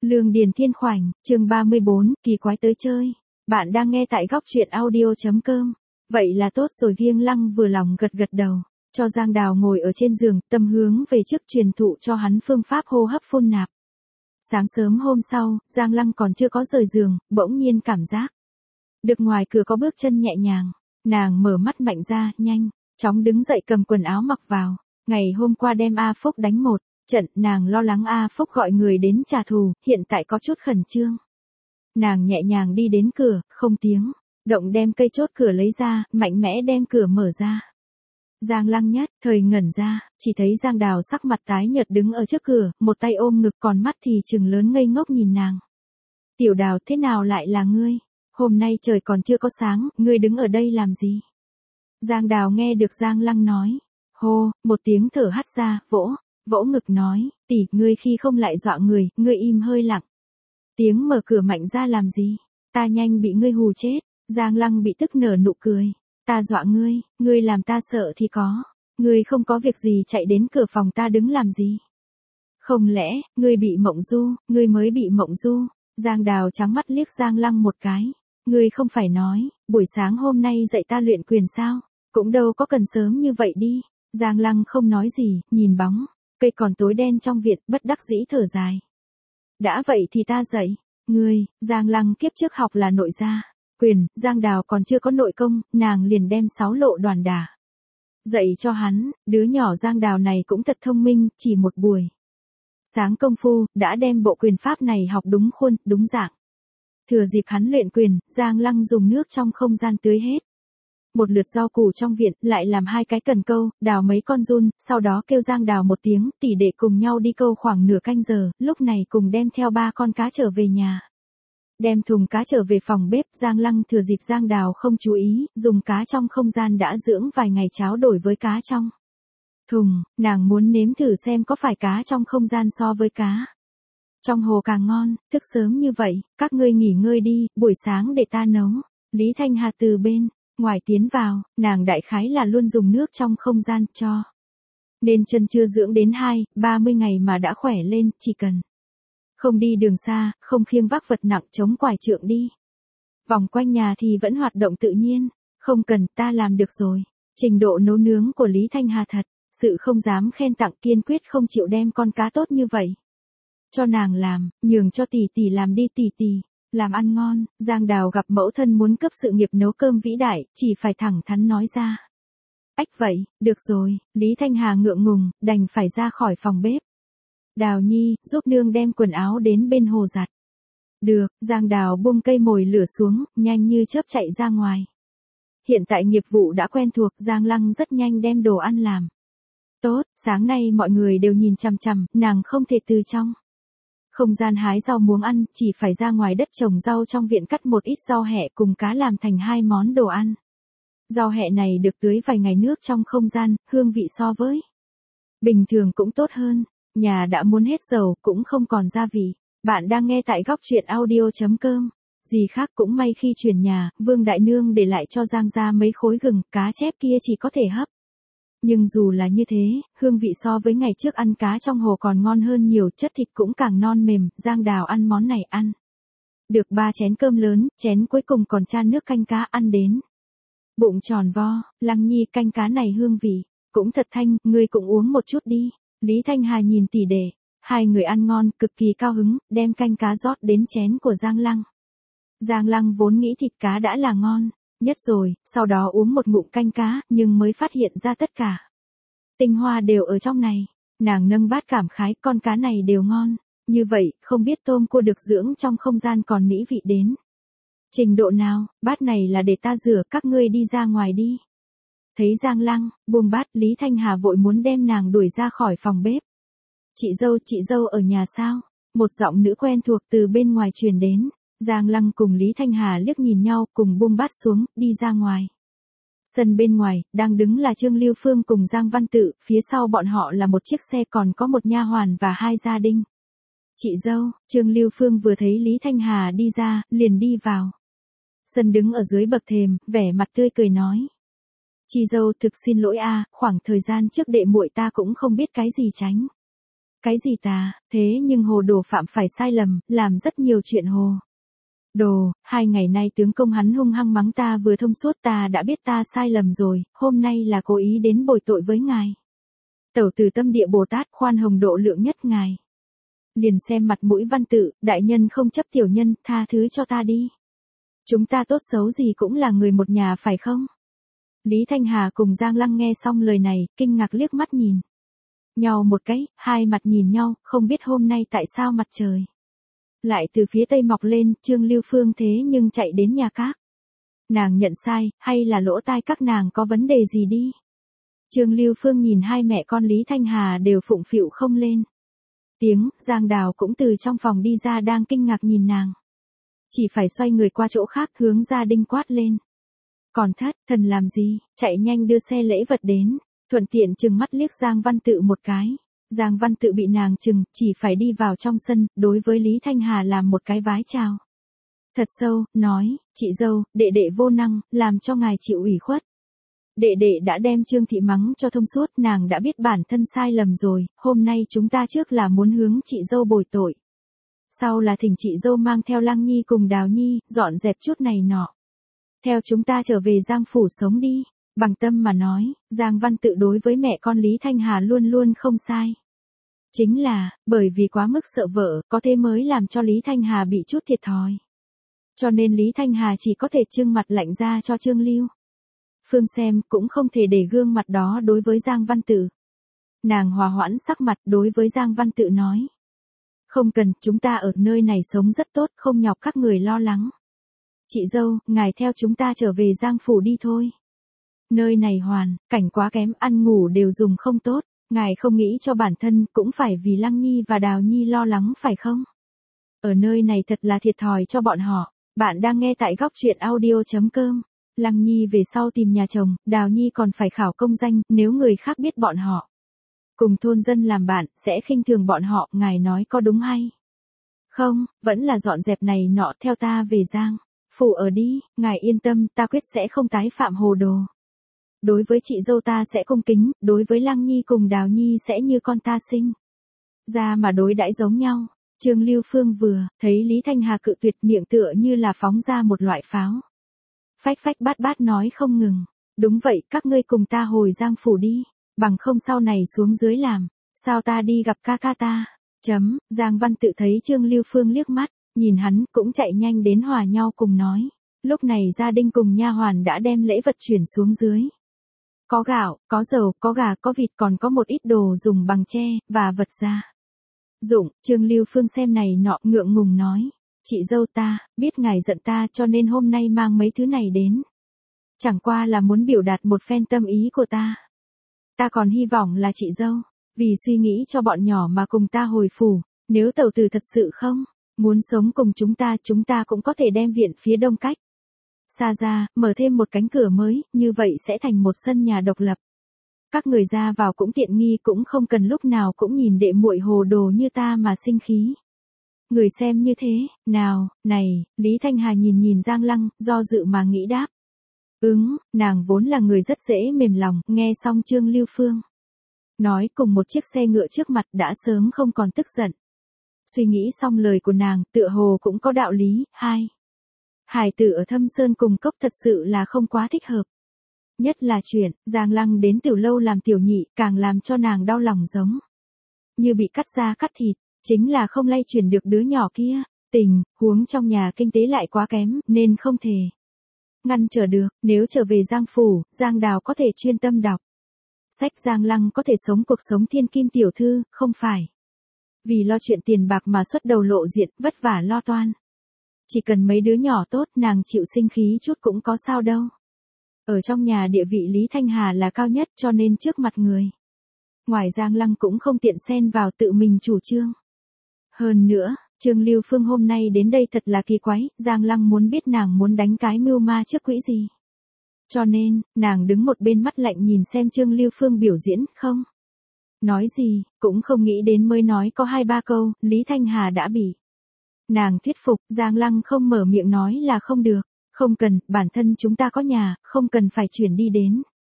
Lương Điền Thiên Khoảnh, chương 34, kỳ quái tới chơi. Bạn đang nghe tại góc truyện audio.com. Vậy là tốt rồi, Kiêng Lăng vừa lòng gật gật đầu, cho Giang Đào ngồi ở trên giường, tâm hướng về trước truyền thụ cho hắn phương pháp hô hấp phun nạp. Sáng sớm hôm sau, Giang Lăng còn chưa có rời giường, bỗng nhiên cảm giác được ngoài cửa có bước chân nhẹ nhàng. Nàng mở mắt mạnh ra, nhanh chóng đứng dậy cầm quần áo mặc vào. Ngày hôm qua đem A Phúc đánh một trận, nàng lo lắng A Phúc gọi người đến trả thù, hiện tại có chút khẩn trương. Nàng nhẹ nhàng đi đến cửa, không tiếng động đem cây chốt cửa lấy ra, mạnh mẽ đem cửa mở ra. Giang Lăng nhất thời ngẩn ra, chỉ thấy Giang Đào sắc mặt tái nhợt đứng ở trước cửa, một tay ôm ngực còn mắt thì trừng lớn ngây ngốc nhìn nàng. Tiểu Đào, thế nào lại là ngươi? Hôm nay trời còn chưa có sáng, ngươi đứng ở đây làm gì? Giang Đào nghe được Giang Lăng nói. Hô, một tiếng thở hắt ra, vỗ ngực nói, tỷ, ngươi khi không lại dọa người, ngươi im hơi lặng. Tiếng mở cửa mạnh ra làm gì? Ta nhanh bị ngươi hù chết. Giang Lăng bị tức nở nụ cười. Ta dọa ngươi làm ta sợ thì có. Ngươi không có việc gì chạy đến cửa phòng ta đứng làm gì? Không lẽ, ngươi bị mộng du, ngươi mới bị mộng du? Giang Đào trắng mắt liếc Giang Lăng một cái. Ngươi không phải nói, buổi sáng hôm nay dạy ta luyện quyền sao? Cũng đâu có cần sớm như vậy đi. Giang Lăng không nói gì, nhìn bóng cây còn tối đen trong viện, bất đắc dĩ thở dài. Đã vậy thì ta dạy. Ngươi, Giang Lăng kiếp trước học là nội gia quyền, Giang Đào còn chưa có nội công, nàng liền đem 6 lộ đoàn đả dạy cho hắn. Đứa nhỏ Giang Đào này cũng thật thông minh, chỉ một buổi sáng công phu, đã đem bộ quyền pháp này học đúng khuôn, đúng dạng. Thừa dịp hắn luyện quyền, Giang Lăng dùng nước trong không gian tưới hết một lượt rau củ trong viện, lại làm 2 cái cần câu, đào mấy con giun, sau đó kêu Giang Đào một tiếng, tỷ đệ cùng nhau đi câu khoảng nửa canh giờ, lúc này cùng đem theo 3 con cá trở về nhà. Đem thùng cá trở về phòng bếp, Giang Lăng thừa dịp Giang Đào không chú ý, dùng cá trong không gian đã dưỡng vài ngày cháo đổi với cá trong thùng, nàng muốn nếm thử xem có phải cá trong không gian so với cá trong hồ càng ngon. Thức sớm như vậy, các ngươi nghỉ ngơi đi, buổi sáng để ta nấu. Lý Thanh Hà từ bên ngoài tiến vào, nàng đại khái là luôn dùng nước trong không gian cho nên chân chưa dưỡng đến 30 ngày mà đã khỏe lên, chỉ cần không đi đường xa, không khiêng vác vật nặng chống quải trượng đi vòng quanh nhà thì vẫn hoạt động tự nhiên. Không cần, ta làm được rồi. Trình độ nấu nướng của Lý Thanh Hà thật sự không dám khen tặng, kiên quyết không chịu đem con cá tốt như vậy cho nàng làm, nhường cho tỷ tỷ làm đi, tỷ tỷ làm ăn ngon. Giang Đào gặp mẫu thân muốn cấp sự nghiệp nấu cơm vĩ đại, chỉ phải thẳng thắn nói ra. Ách vậy, được rồi. Lý Thanh Hà ngượng ngùng, đành phải ra khỏi phòng bếp. Đào nhi, giúp nương đem quần áo đến bên hồ giặt. Được. Giang Đào buông cây mồi lửa xuống, nhanh như chớp chạy ra ngoài. Hiện tại nghiệp vụ đã quen thuộc, Giang Lăng rất nhanh đem đồ ăn làm tốt. Sáng nay mọi người đều nhìn chằm chằm, nàng không thể từ trong không gian hái rau muống ăn, chỉ phải ra ngoài đất trồng rau trong viện cắt một ít rau hẹ cùng cá làm thành 2 món đồ ăn. Rau hẹ này được tưới vài ngày nước trong không gian, hương vị so với bình thường cũng tốt hơn. Nhà đã muốn hết dầu, cũng không còn gia vị. Bạn đang nghe tại góc truyện audio.com. Gì khác cũng may khi chuyển nhà, Vương Đại Nương để lại cho Giang gia mấy khối gừng, cá chép kia chỉ có thể hấp. Nhưng dù là như thế, hương vị so với ngày trước ăn cá trong hồ còn ngon hơn nhiều, chất thịt cũng càng non mềm. Giang Đào ăn món này ăn được 3 chén cơm lớn, chén cuối cùng còn chan nước canh cá, ăn đến bụng tròn vo. Lăng nhi, canh cá này hương vị cũng thật thanh, ngươi cũng uống một chút đi. Lý Thanh Hà nhìn tỷ đệ, 2 người ăn ngon, cực kỳ cao hứng, đem canh cá rót đến chén của Giang Lăng. Giang Lăng vốn nghĩ thịt cá đã là ngon nhất rồi, sau đó uống một ngụm canh cá, nhưng mới phát hiện ra tất cả tinh hoa đều ở trong này. Nàng nâng bát cảm khái, con cá này đều ngon như vậy, không biết tôm cua được dưỡng trong không gian còn mỹ vị đến trình độ nào. Bát này là để ta rửa, các ngươi đi ra ngoài đi. Thấy Giang Lăng buông bát, Lý Thanh Hà vội muốn đem nàng đuổi ra khỏi phòng bếp. Chị dâu ở nhà sao? Một giọng nữ quen thuộc từ bên ngoài truyền đến. Giang Lăng cùng Lý Thanh Hà liếc nhìn nhau, cùng buông bát xuống, đi ra ngoài. Sân bên ngoài, đang đứng là Trương Lưu Phương cùng Giang Văn Tự, phía sau bọn họ là một chiếc xe, còn có một nha hoàn và 2 gia đình. Chị dâu. Trương Lưu Phương vừa thấy Lý Thanh Hà đi ra, liền đi vào sân đứng ở dưới bậc thềm, vẻ mặt tươi cười nói. Chị dâu, thực xin lỗi a, khoảng thời gian trước đệ muội ta cũng không biết cái gì tránh cái gì ta, thế nhưng hồ đồ phạm phải sai lầm, làm rất nhiều chuyện hồ. Đồ, 2 ngày nay tướng công hắn hung hăng mắng ta vừa thông suốt ta đã biết ta sai lầm rồi, hôm nay là cố ý đến bồi tội với ngài. Tẩu từ tâm địa Bồ Tát khoan hồng độ lượng nhất ngài. Liền xem mặt mũi văn tự, đại nhân không chấp tiểu nhân, tha thứ cho ta đi. Chúng ta tốt xấu gì cũng là người một nhà phải không? Lý Thanh Hà cùng Giang Lăng nghe xong lời này, kinh ngạc liếc mắt nhìn nhau một cái, hai mặt nhìn nhau, không biết hôm nay tại sao mặt trời lại từ phía tây mọc lên, Trương Lưu Phương thế nhưng chạy đến nhà các. Nàng nhận sai, hay là lỗ tai các nàng có vấn đề gì đi? Trương Lưu Phương nhìn hai mẹ con Lý Thanh Hà đều phụng phịu không lên tiếng, Giang Đào cũng từ trong phòng đi ra đang kinh ngạc nhìn nàng. Chỉ phải xoay người qua chỗ khác hướng Gia Đinh quát lên. Còn thất, thần làm gì, chạy nhanh đưa xe lễ vật đến, thuận tiện chừng mắt liếc Giang Văn Tự một cái. Giang Văn Tự bị nàng chừng, chỉ phải đi vào trong sân, đối với Lý Thanh Hà làm một cái vái chào. Thật sâu, nói, chị dâu, đệ đệ vô năng, làm cho ngài chịu ủy khuất. Đệ đệ đã đem Trương Thị mắng cho thông suốt, nàng đã biết bản thân sai lầm rồi, hôm nay chúng ta trước là muốn hướng chị dâu bồi tội. Sau là thỉnh chị dâu mang theo Lăng Nhi cùng Đào Nhi, dọn dẹp chút này nọ. Theo chúng ta trở về Giang Phủ sống đi. Bằng tâm mà nói, Giang Văn Tự đối với mẹ con Lý Thanh Hà luôn luôn không sai. Chính là, bởi vì quá mức sợ vợ, có thế mới làm cho Lý Thanh Hà bị chút thiệt thòi. Cho nên Lý Thanh Hà chỉ có thể trương mặt lạnh ra cho Trương Lưu Phương xem, cũng không thể để gương mặt đó đối với Giang Văn Tự. Nàng hòa hoãn sắc mặt đối với Giang Văn Tự nói. Không cần, chúng ta ở nơi này sống rất tốt, không nhọc các người lo lắng. Chị dâu, ngài theo chúng ta trở về Giang Phủ đi thôi. Nơi này cảnh quá kém, ăn ngủ đều dùng không tốt, ngài không nghĩ cho bản thân, cũng phải vì Lăng Nhi và Đào Nhi lo lắng phải không? Ở nơi này thật là thiệt thòi cho bọn họ. Bạn đang nghe tại góc truyện audio.com. Lăng Nhi về sau tìm nhà chồng, Đào Nhi còn phải khảo công danh, nếu người khác biết bọn họ cùng thôn dân làm bạn, sẽ khinh thường bọn họ, ngài nói có đúng hay? Không, vẫn là dọn dẹp này nọ, theo ta về Giang Phủ ở đi, ngài yên tâm, ta quyết sẽ không tái phạm hồ đồ. Đối với chị dâu ta sẽ cung kính, đối với Lăng Nhi cùng Đào Nhi sẽ như con ta sinh ra mà đối đãi giống nhau. Trương Lưu Phương vừa thấy Lý Thanh Hà cự tuyệt, miệng tựa như là phóng ra một loại pháo. Phách phách bát bát nói không ngừng. Đúng vậy, các ngươi cùng ta hồi Giang Phủ đi, bằng không sau này xuống dưới làm, sao ta đi gặp ca ca ta. Giang Văn Tự thấy Trương Lưu Phương liếc mắt, nhìn hắn cũng chạy nhanh đến hòa nhau cùng nói. Lúc này Gia Đinh cùng nha hoàn đã đem lễ vật chuyển xuống dưới. Có gạo, có dầu, có gà, có vịt, còn có một ít đồ dùng bằng tre và vật gia dụng. Trương Lưu Phương xem này nọ, ngượng ngùng nói. Chị dâu ta, biết ngài giận ta cho nên hôm nay mang mấy thứ này đến. Chẳng qua là muốn biểu đạt một phen tâm ý của ta. Ta còn hy vọng là chị dâu, vì suy nghĩ cho bọn nhỏ mà cùng ta hồi phủ, nếu tẩu tử thật sự không muốn sống cùng chúng ta cũng có thể đem viện phía đông cách xa ra, mở thêm một cánh cửa mới, như vậy sẽ thành một sân nhà độc lập. Các người ra vào cũng tiện nghi, cũng không cần lúc nào cũng nhìn đệ muội hồ đồ như ta mà sinh khí. Người xem như thế, nào, này, Lý Thanh Hà nhìn Giang Lăng, do dự mà nghĩ đáp. Nàng vốn là người rất dễ mềm lòng, nghe xong Trương Lưu Phương nói cùng một chiếc xe ngựa trước mặt đã sớm không còn tức giận. Suy nghĩ xong lời của nàng, tựa hồ cũng có đạo lý. Hải tử ở Thâm Sơn cùng cốc thật sự là không quá thích hợp. Nhất là chuyện, Giang Lăng đến Tiểu Lâu làm tiểu nhị, càng làm cho nàng đau lòng giống như bị cắt da cắt thịt, chính là không lay chuyển được đứa nhỏ kia. Tình huống trong nhà kinh tế lại quá kém, nên không thể ngăn trở được. Nếu trở về Giang Phủ, Giang Đào có thể chuyên tâm đọc sách, Giang Lăng có thể sống cuộc sống thiên kim tiểu thư, không phải vì lo chuyện tiền bạc mà xuất đầu lộ diện, vất vả lo toan. Chỉ cần mấy đứa nhỏ tốt, nàng chịu sinh khí chút cũng có sao đâu. Ở trong nhà địa vị Lý Thanh Hà là cao nhất, cho nên trước mặt người ngoài Giang Lăng cũng không tiện xen vào, tự mình chủ trương. Hơn nữa, Trương Lưu Phương hôm nay đến đây thật là kỳ quái, Giang Lăng muốn biết nàng muốn đánh cái mưu ma trước quỹ gì. Cho nên, nàng đứng một bên mắt lạnh nhìn xem Trương Lưu Phương biểu diễn, không nói gì, cũng không nghĩ đến mới nói có 2-3 câu, Lý Thanh Hà đã bị nàng thuyết phục. Giang Lăng không mở miệng nói là không được, không cần, bản thân chúng ta có nhà, không cần phải chuyển đi đến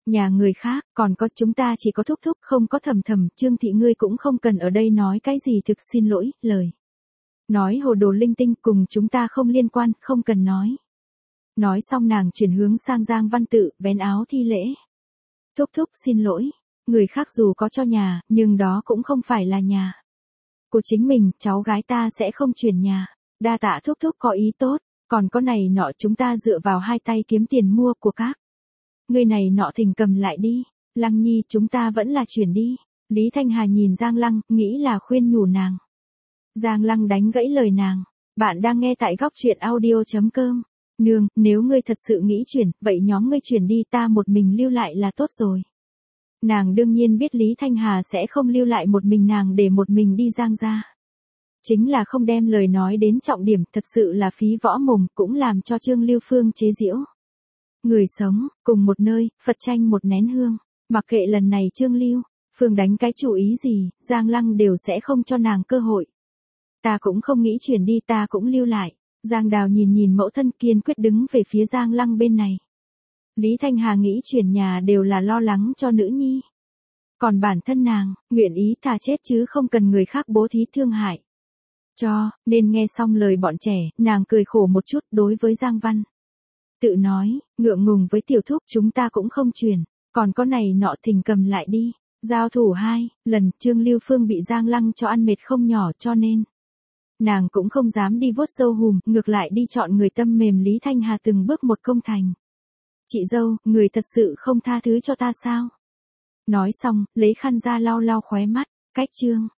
Nhà người khác, còn có chúng ta chỉ có thúc thúc không có thầm thầm, Trương Thị ngươi cũng không cần ở đây nói cái gì thực xin lỗi, lời. Nói hồ đồ linh tinh cùng chúng ta không liên quan, không cần nói. Nói xong nàng chuyển hướng sang Giang Văn Tự, vén áo thi lễ. Thúc thúc xin lỗi, người khác dù có cho nhà, nhưng đó cũng không phải là nhà của chính mình, cháu gái ta sẽ không chuyển nhà. Đa tạ thúc thúc có ý tốt, còn có này nọ chúng ta dựa vào hai tay kiếm tiền mua của các. Người này nọ thỉnh cầm lại đi, Lăng Nhi chúng ta vẫn là chuyển đi. Lý Thanh Hà nhìn Giang Lăng, nghĩ là khuyên nhủ nàng. Giang Lăng đánh gãy lời nàng. Bạn đang nghe tại góc truyện audio.com. Nương, nếu ngươi thật sự nghĩ chuyển, vậy nhóm ngươi chuyển đi, ta một mình lưu lại là tốt rồi. Nàng đương nhiên biết Lý Thanh Hà sẽ không lưu lại một mình nàng để một mình đi Giang ra. Chính là không đem lời nói đến trọng điểm, thật sự là phí võ mồm, cũng làm cho Trương Lưu Phương chế giễu. Người sống, cùng một nơi, Phật tranh một nén hương. Mặc kệ lần này Trương Lưu Phương đánh cái chủ ý gì, Giang Lăng đều sẽ không cho nàng cơ hội. Ta cũng không nghĩ chuyển đi, ta cũng lưu lại. Giang Đào nhìn nhìn mẫu thân, kiên quyết đứng về phía Giang Lăng bên này. Lý Thanh Hà nghĩ chuyển nhà đều là lo lắng cho nữ nhi. Còn bản thân nàng, nguyện ý thà chết chứ không cần người khác bố thí thương hại. Nên nghe xong lời bọn trẻ, nàng cười khổ một chút đối với Giang Văn. Tự nói, ngượng ngùng với tiểu thúc chúng ta cũng không chuyển, còn có này nọ thỉnh cầm lại đi. Giao thủ 2 lần, Trương Lưu Phương bị Giang Lăng cho ăn mệt không nhỏ cho nên. Nàng cũng không dám đi vuốt râu hùm, ngược lại đi chọn người tâm mềm Lý Thanh Hà từng bước một công thành. Chị dâu, người thật sự không tha thứ cho ta sao? Nói xong, lấy khăn ra lau lau khóe mắt, cách Trương